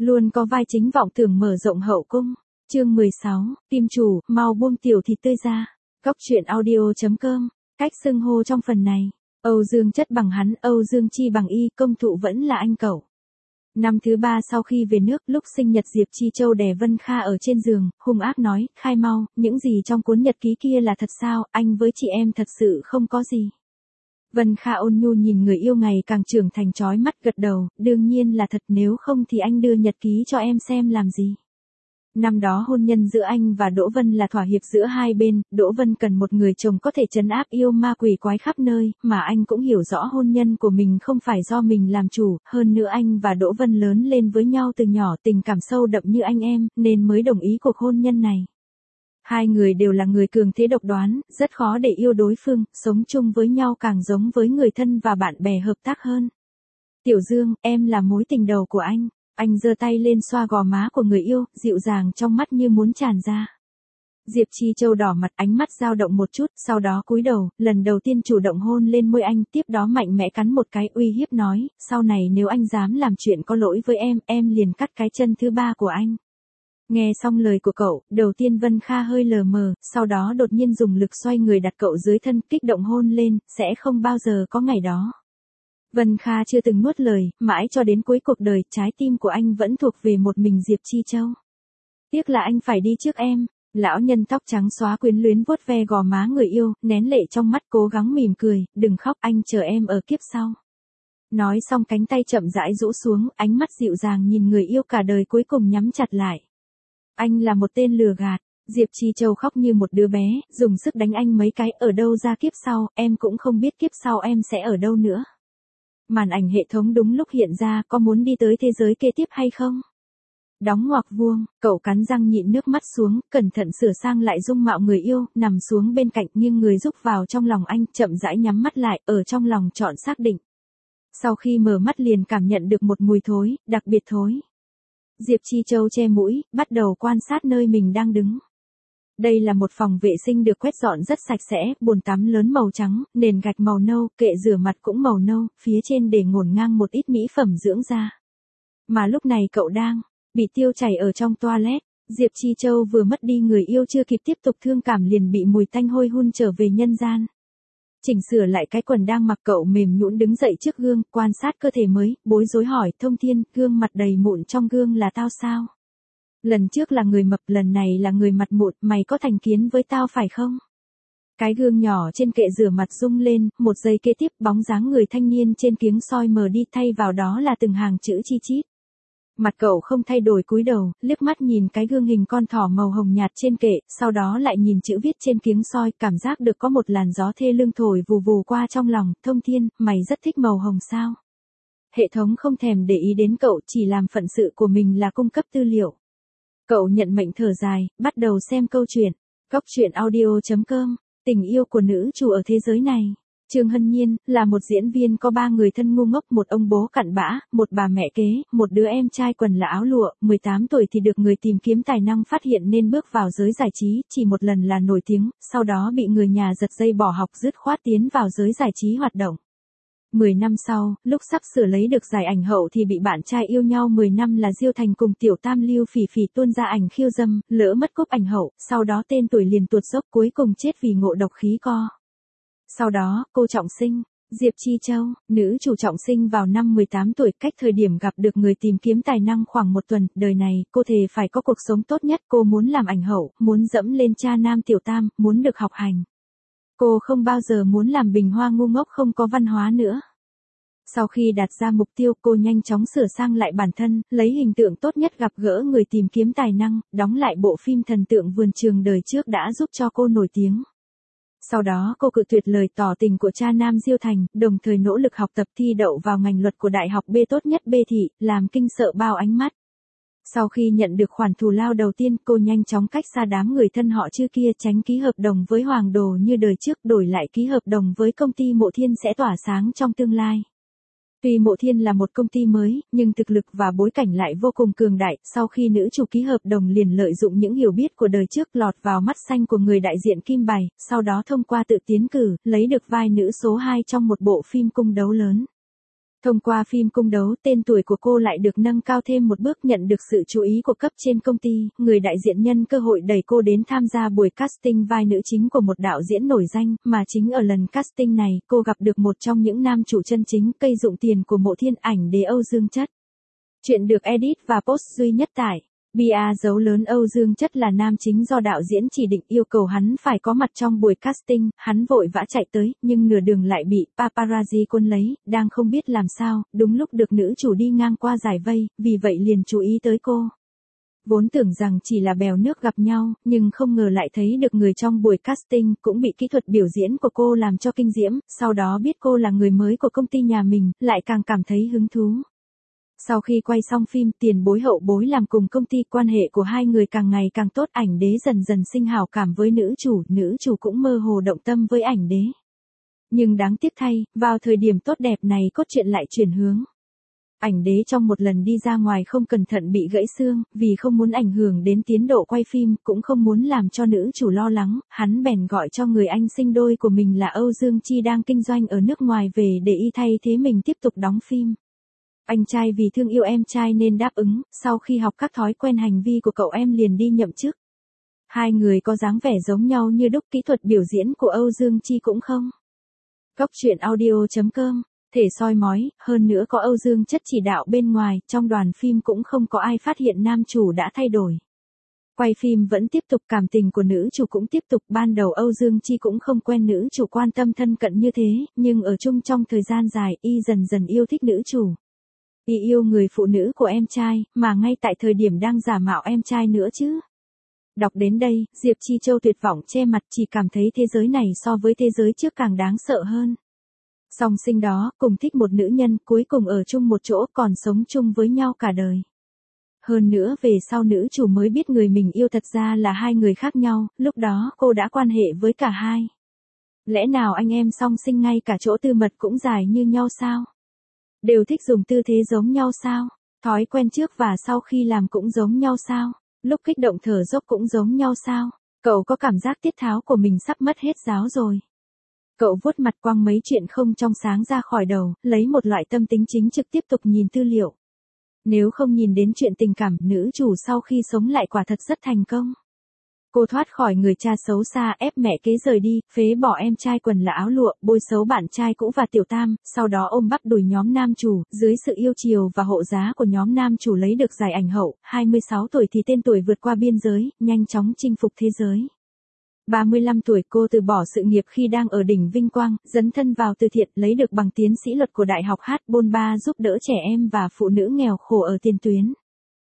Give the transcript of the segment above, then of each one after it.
Luôn có vai chính vọng tưởng mở rộng hậu cung. Chương 16, tim chủ, mau buông tiểu thịt tươi ra. Góc truyện audio.com. Cách xưng hô trong phần này. Âu Dương chất bằng hắn, Âu Dương Chi bằng y, công thụ vẫn là anh cậu. Năm thứ 3 sau khi về nước, lúc sinh nhật Diệp Chi Châu đè Vân Kha ở trên giường, hung ác nói, khai mau, những gì trong cuốn nhật ký kia là thật sao, anh với chị em thật sự không có gì. Vân Kha ôn nhu nhìn người yêu ngày càng trưởng thành chói mắt gật đầu, đương nhiên là thật, nếu không thì anh đưa nhật ký cho em xem làm gì. Năm đó hôn nhân giữa anh và Đỗ Vân là thỏa hiệp giữa hai bên, Đỗ Vân cần một người chồng có thể trấn áp yêu ma quỷ quái khắp nơi, mà anh cũng hiểu rõ hôn nhân của mình không phải do mình làm chủ, hơn nữa anh và Đỗ Vân lớn lên với nhau từ nhỏ, tình cảm sâu đậm như anh em, nên mới đồng ý cuộc hôn nhân này. Hai người đều là người cường thế độc đoán, rất khó để yêu đối phương, sống chung với nhau càng giống với người thân và bạn bè hợp tác hơn. Tiểu Dương, em là mối tình đầu của anh. Anh giơ tay lên xoa gò má của người yêu, dịu dàng trong mắt như muốn tràn ra. Diệp Chi Châu đỏ mặt, ánh mắt dao động một chút, sau đó cúi đầu, lần đầu tiên chủ động hôn lên môi anh, tiếp đó mạnh mẽ cắn một cái, uy hiếp nói, sau này nếu anh dám làm chuyện có lỗi với em liền cắt cái chân thứ 3 của anh. Nghe xong lời của cậu, đầu tiên Vân Kha hơi lờ mờ, sau đó đột nhiên dùng lực xoay người đặt cậu dưới thân, kích động hôn lên, sẽ không bao giờ có ngày đó. Vân Kha chưa từng nuốt lời, mãi cho đến cuối cuộc đời, trái tim của anh vẫn thuộc về một mình Diệp Chi Châu. Tiếc là anh phải đi trước em. Lão nhân tóc trắng xóa quyến luyến vuốt ve gò má người yêu, nén lệ trong mắt cố gắng mỉm cười, đừng khóc, anh chờ em ở kiếp sau. Nói xong cánh tay chậm rãi rũ xuống, ánh mắt dịu dàng nhìn người yêu cả đời cuối cùng nhắm chặt lại. Anh là một tên lừa gạt. Diệp Chi Châu khóc như một đứa bé, dùng sức đánh anh mấy cái, ở đâu ra kiếp sau, em cũng không biết kiếp sau em sẽ ở đâu nữa. Màn ảnh hệ thống đúng lúc hiện ra, có muốn đi tới thế giới kế tiếp hay không? Đóng ngoặc vuông, cậu cắn răng nhịn nước mắt xuống, cẩn thận sửa sang lại dung mạo người yêu, nằm xuống bên cạnh nghiêng người rúc vào trong lòng anh, chậm rãi nhắm mắt lại, ở trong lòng chọn xác định. Sau khi mở mắt liền cảm nhận được một mùi thối, đặc biệt thối. Diệp Chi Châu che mũi, bắt đầu quan sát nơi mình đang đứng. Đây là một phòng vệ sinh được quét dọn rất sạch sẽ, bồn tắm lớn màu trắng, nền gạch màu nâu, kệ rửa mặt cũng màu nâu, phía trên để ngổn ngang một ít mỹ phẩm dưỡng da. Mà lúc này cậu đang bị tiêu chảy ở trong toilet. Diệp Chi Châu vừa mất đi người yêu chưa kịp tiếp tục thương cảm liền bị mùi tanh hôi hun trở về nhân gian. Chỉnh sửa lại cái quần đang mặc, cậu mềm nhũn đứng dậy trước gương, quan sát cơ thể mới, bối rối hỏi, Thông Thiên, gương mặt đầy mụn trong gương là tao sao? Lần trước là người mập, lần này là người mặt mụn, mày có thành kiến với tao phải không? Cái gương nhỏ trên kệ rửa mặt rung lên, một giây kế tiếp bóng dáng người thanh niên trên kiếng soi mờ đi, thay vào đó là từng hàng chữ chi chít. Mặt cậu không thay đổi, cúi đầu, liếc mắt nhìn cái gương hình con thỏ màu hồng nhạt trên kệ, sau đó lại nhìn chữ viết trên kiếng soi, cảm giác được có một làn gió thê lương thổi vù vù qua trong lòng, Thông Thiên, mày rất thích màu hồng sao? Hệ thống không thèm để ý đến cậu, chỉ làm phận sự của mình là cung cấp tư liệu. Cậu nhận mệnh thở dài, bắt đầu xem câu chuyện. Góc truyện audio.com, tình yêu của nữ chủ ở thế giới này. Trương Hân Nhiên, là một diễn viên có 3 người thân ngu ngốc, một ông bố cặn bã, một bà mẹ kế, một đứa em trai quần là áo lụa, 18 tuổi thì được người tìm kiếm tài năng phát hiện nên bước vào giới giải trí, chỉ một lần là nổi tiếng, sau đó bị người nhà giật dây bỏ học dứt khoát tiến vào giới giải trí hoạt động. 10 năm sau, lúc sắp sửa lấy được giải ảnh hậu thì bị bạn trai yêu nhau 10 năm là Diêu Thành cùng tiểu tam Lưu Phỉ Phỉ tuôn ra ảnh khiêu dâm, lỡ mất cúp ảnh hậu, sau đó tên tuổi liền tuột dốc, cuối cùng chết vì ngộ độc khí co. Sau đó, cô trọng sinh, Diệp Chi Châu, nữ chủ trọng sinh vào năm 18 tuổi, cách thời điểm gặp được người tìm kiếm tài năng khoảng 1 tuần, đời này, cô thề phải có cuộc sống tốt nhất, cô muốn làm ảnh hậu, muốn dẫm lên cha nam tiểu tam, muốn được học hành. Cô không bao giờ muốn làm bình hoa ngu ngốc không có văn hóa nữa. Sau khi đặt ra mục tiêu, cô nhanh chóng sửa sang lại bản thân, lấy hình tượng tốt nhất gặp gỡ người tìm kiếm tài năng, đóng lại bộ phim thần tượng vườn trường đời trước đã giúp cho cô nổi tiếng. Sau đó cô cự tuyệt lời tỏ tình của cha nam Diêu Thành, đồng thời nỗ lực học tập thi đậu vào ngành luật của đại học B tốt nhất B thị, làm kinh sợ bao ánh mắt. Sau khi nhận được khoản thù lao đầu tiên, cô nhanh chóng cách xa đám người thân họ Chư kia, tránh ký hợp đồng với Hoàng Đồ như đời trước, đổi lại ký hợp đồng với công ty Mộ Thiên sẽ tỏa sáng trong tương lai. Tuy Mộ Thiên là một công ty mới, nhưng thực lực và bối cảnh lại vô cùng cường đại, sau khi nữ chủ ký hợp đồng liền lợi dụng những hiểu biết của đời trước lọt vào mắt xanh của người đại diện Kim Bài, sau đó thông qua tự tiến cử, lấy được vai nữ số 2 trong một bộ phim cung đấu lớn. Thông qua phim cung đấu, tên tuổi của cô lại được nâng cao thêm một bước, nhận được sự chú ý của cấp trên công ty, người đại diện nhân cơ hội đẩy cô đến tham gia buổi casting vai nữ chính của một đạo diễn nổi danh, mà chính ở lần casting này, cô gặp được một trong những nam chủ chân chính, cây dụng tiền của Mộ Thiên, ảnh đế Âu Dương Chất. Chuyện được edit và post duy nhất tại bia dấu lớn. Âu Dương Chất là nam chính do đạo diễn chỉ định, yêu cầu hắn phải có mặt trong buổi casting, hắn vội vã chạy tới, nhưng nửa đường lại bị paparazzi cuốn lấy, đang không biết làm sao, đúng lúc được nữ chủ đi ngang qua giải vây, vì vậy liền chú ý tới cô. Vốn tưởng rằng chỉ là bèo nước gặp nhau, nhưng không ngờ lại thấy được người trong buổi casting, cũng bị kỹ thuật biểu diễn của cô làm cho kinh diễm, sau đó biết cô là người mới của công ty nhà mình, lại càng cảm thấy hứng thú. Sau khi quay xong phim, tiền bối hậu bối làm cùng công ty, quan hệ của hai người càng ngày càng tốt, ảnh đế dần dần sinh hảo cảm với nữ chủ cũng mơ hồ động tâm với ảnh đế. Nhưng đáng tiếc thay, vào thời điểm tốt đẹp này cốt truyện lại chuyển hướng. Ảnh đế trong một lần đi ra ngoài không cẩn thận bị gãy xương, vì không muốn ảnh hưởng đến tiến độ quay phim, cũng không muốn làm cho nữ chủ lo lắng, hắn bèn gọi cho người anh sinh đôi của mình là Âu Dương Chi đang kinh doanh ở nước ngoài về để y thay thế mình tiếp tục đóng phim. Anh trai vì thương yêu em trai nên đáp ứng, sau khi học các thói quen hành vi của cậu em liền đi nhậm chức. Hai người có dáng vẻ giống nhau như đúc, kỹ thuật biểu diễn của Âu Dương Chi cũng không. Góc truyện audio.com, thể soi mói, hơn nữa có Âu Dương Chất chỉ đạo bên ngoài, trong đoàn phim cũng không có ai phát hiện nam chủ đã thay đổi. Quay phim vẫn tiếp tục, cảm tình của nữ chủ cũng tiếp tục, ban đầu Âu Dương Chi cũng không quen nữ chủ quan tâm thân cận như thế, nhưng ở chung trong thời gian dài, y dần dần yêu thích nữ chủ. Y yêu người phụ nữ của em trai, mà ngay tại thời điểm đang giả mạo em trai nữa chứ. Đọc đến đây, Diệp Chi Châu tuyệt vọng che mặt, chỉ cảm thấy thế giới này so với thế giới trước càng đáng sợ hơn. Song sinh đó, cùng thích một nữ nhân, cuối cùng ở chung một chỗ, còn sống chung với nhau cả đời. Hơn nữa về sau nữ chủ mới biết người mình yêu thật ra là hai người khác nhau, lúc đó cô đã quan hệ với cả hai. Lẽ nào anh em song sinh ngay cả chỗ tư mật cũng dài như nhau sao? Đều thích dùng tư thế giống nhau sao? Thói quen trước và sau khi làm cũng giống nhau sao? Lúc kích động thở dốc cũng giống nhau sao? Cậu có cảm giác tiết tháo của mình sắp mất hết giáo rồi. Cậu vuốt mặt quăng mấy chuyện không trong sáng ra khỏi đầu, lấy một loại tâm tính chính trực tiếp tục nhìn tư liệu. Nếu không nhìn đến chuyện tình cảm, nữ chủ sau khi sống lại quả thật rất thành công. Cô thoát khỏi người cha xấu xa, ép mẹ kế rời đi, phế bỏ em trai quần là áo lụa, bôi xấu bạn trai cũ và tiểu tam, sau đó ôm bắp đùi nhóm nam chủ, dưới sự yêu chiều và hộ giá của nhóm nam chủ lấy được giải ảnh hậu, 26 tuổi thì tên tuổi vượt qua biên giới, nhanh chóng chinh phục thế giới. 35 tuổi cô từ bỏ sự nghiệp khi đang ở đỉnh vinh quang, dấn thân vào từ thiện, lấy được bằng tiến sĩ luật của Đại học Bôn-ba giúp đỡ trẻ em và phụ nữ nghèo khổ ở tiền tuyến.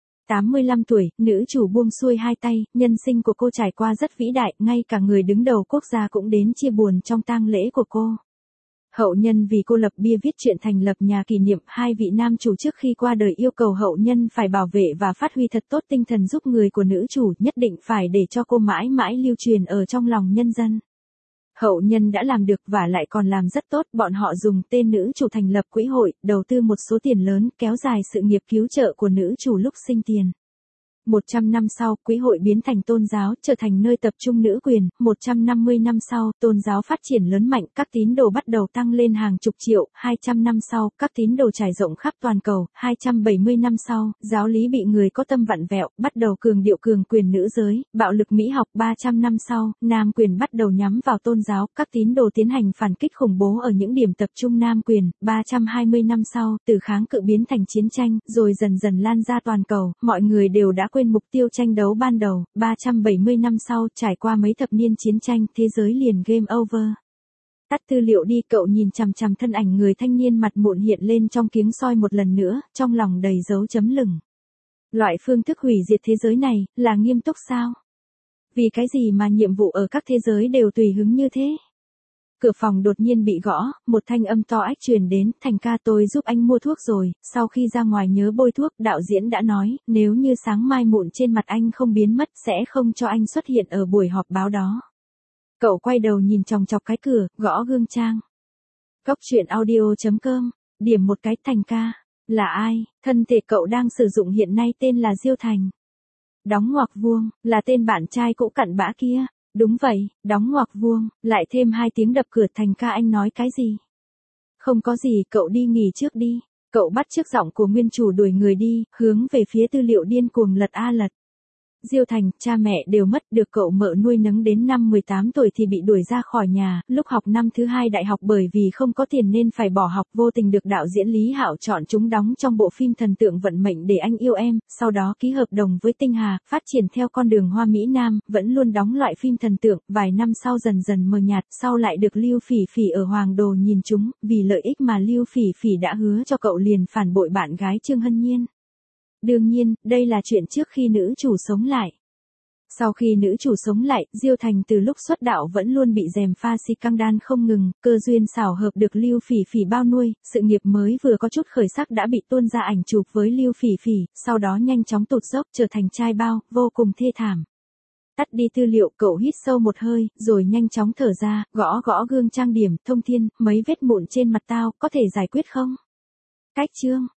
85 tuổi, nữ chủ buông xuôi hai tay, nhân sinh của cô trải qua rất vĩ đại, ngay cả người đứng đầu quốc gia cũng đến chia buồn trong tang lễ của cô. Hậu nhân vì cô lập bia viết chuyện thành lập nhà kỷ niệm, hai vị nam chủ trước khi qua đời yêu cầu hậu nhân phải bảo vệ và phát huy thật tốt tinh thần giúp người của nữ chủ, nhất định phải để cho cô mãi mãi lưu truyền ở trong lòng nhân dân. Hậu nhân đã làm được và lại còn làm rất tốt, bọn họ dùng tên nữ chủ thành lập quỹ hội, đầu tư một số tiền lớn, kéo dài sự nghiệp cứu trợ của nữ chủ lúc sinh tiền. 100 năm sau, quỹ hội biến thành tôn giáo, trở thành nơi tập trung nữ quyền. 150 năm sau, tôn giáo phát triển lớn mạnh, các tín đồ bắt đầu tăng lên hàng chục triệu. 200 năm sau, các tín đồ trải rộng khắp toàn cầu. 270 năm sau, giáo lý bị người có tâm vặn vẹo, bắt đầu cường điệu cường quyền nữ giới, bạo lực mỹ học. 300 năm sau, nam quyền bắt đầu nhắm vào tôn giáo, các tín đồ tiến hành phản kích khủng bố ở những điểm tập trung nam quyền. 320 năm sau, từ kháng cự biến thành chiến tranh, rồi dần dần lan ra toàn cầu, mọi người đều đã quên mục tiêu tranh đấu ban đầu. 370 năm sau, trải qua mấy thập niên chiến tranh, thế giới liền game over. Tắt tư liệu đi, cậu nhìn chằm chằm thân ảnh người thanh niên mặt mụn hiện lên trong kiếng soi một lần nữa, trong lòng đầy dấu chấm lửng. Loại phương thức hủy diệt thế giới này, là nghiêm túc sao? Vì cái gì mà nhiệm vụ ở các thế giới đều tùy hứng như thế? Cửa phòng đột nhiên bị gõ, một thanh âm to ách truyền đến, Thành ca tôi giúp anh mua thuốc rồi, sau khi ra ngoài nhớ bôi thuốc, đạo diễn đã nói, nếu như sáng mai mụn trên mặt anh không biến mất, sẽ không cho anh xuất hiện ở buổi họp báo đó. Cậu quay đầu nhìn chòng chọc cái cửa, gõ gương trang. Góc truyện audio.com, điểm một cái, Thành ca, là ai, thân thể cậu đang sử dụng hiện nay tên là Diêu Thành. Đóng ngoặc vuông, là tên bạn trai cũ cặn bã kia. Đúng vậy, đóng ngoặc vuông, lại thêm hai tiếng đập cửa. Thành ca anh nói cái gì? Không có gì, cậu đi nghỉ trước đi. Cậu bắt chước giọng của nguyên chủ đuổi người đi, hướng về phía tư liệu điên cuồng lật a lật. Diêu Thành, cha mẹ đều mất, được cậu mợ nuôi nấng đến năm 18 tuổi thì bị đuổi ra khỏi nhà, lúc học năm thứ 2 đại học bởi vì không có tiền nên phải bỏ học, vô tình được đạo diễn Lý Hạo chọn chúng đóng trong bộ phim Thần tượng vận mệnh để anh yêu em, sau đó ký hợp đồng với Tinh Hà, phát triển theo con đường hoa Mỹ Nam, vẫn luôn đóng loại phim thần tượng, vài năm sau dần dần mờ nhạt, sau lại được Lưu Phỉ Phỉ ở Hoàng Đồ nhìn chúng, vì lợi ích mà Lưu Phỉ Phỉ đã hứa cho cậu liền phản bội bạn gái Trương Hân Nhiên. Đương nhiên, đây là chuyện trước khi nữ chủ sống lại. Sau khi nữ chủ sống lại, Diêu Thành từ lúc xuất đạo vẫn luôn bị gièm pha si căng đan không ngừng, cơ duyên xảo hợp được Lưu Phỉ Phỉ bao nuôi, sự nghiệp mới vừa có chút khởi sắc đã bị tuôn ra ảnh chụp với Lưu Phỉ Phỉ, sau đó nhanh chóng tụt dốc trở thành trai bao, vô cùng thê thảm. Tắt đi tư liệu, cậu hít sâu một hơi, rồi nhanh chóng thở ra, gõ gõ gương trang điểm, Thông Thiên, mấy vết mụn trên mặt tao, có thể giải quyết không? Cách chương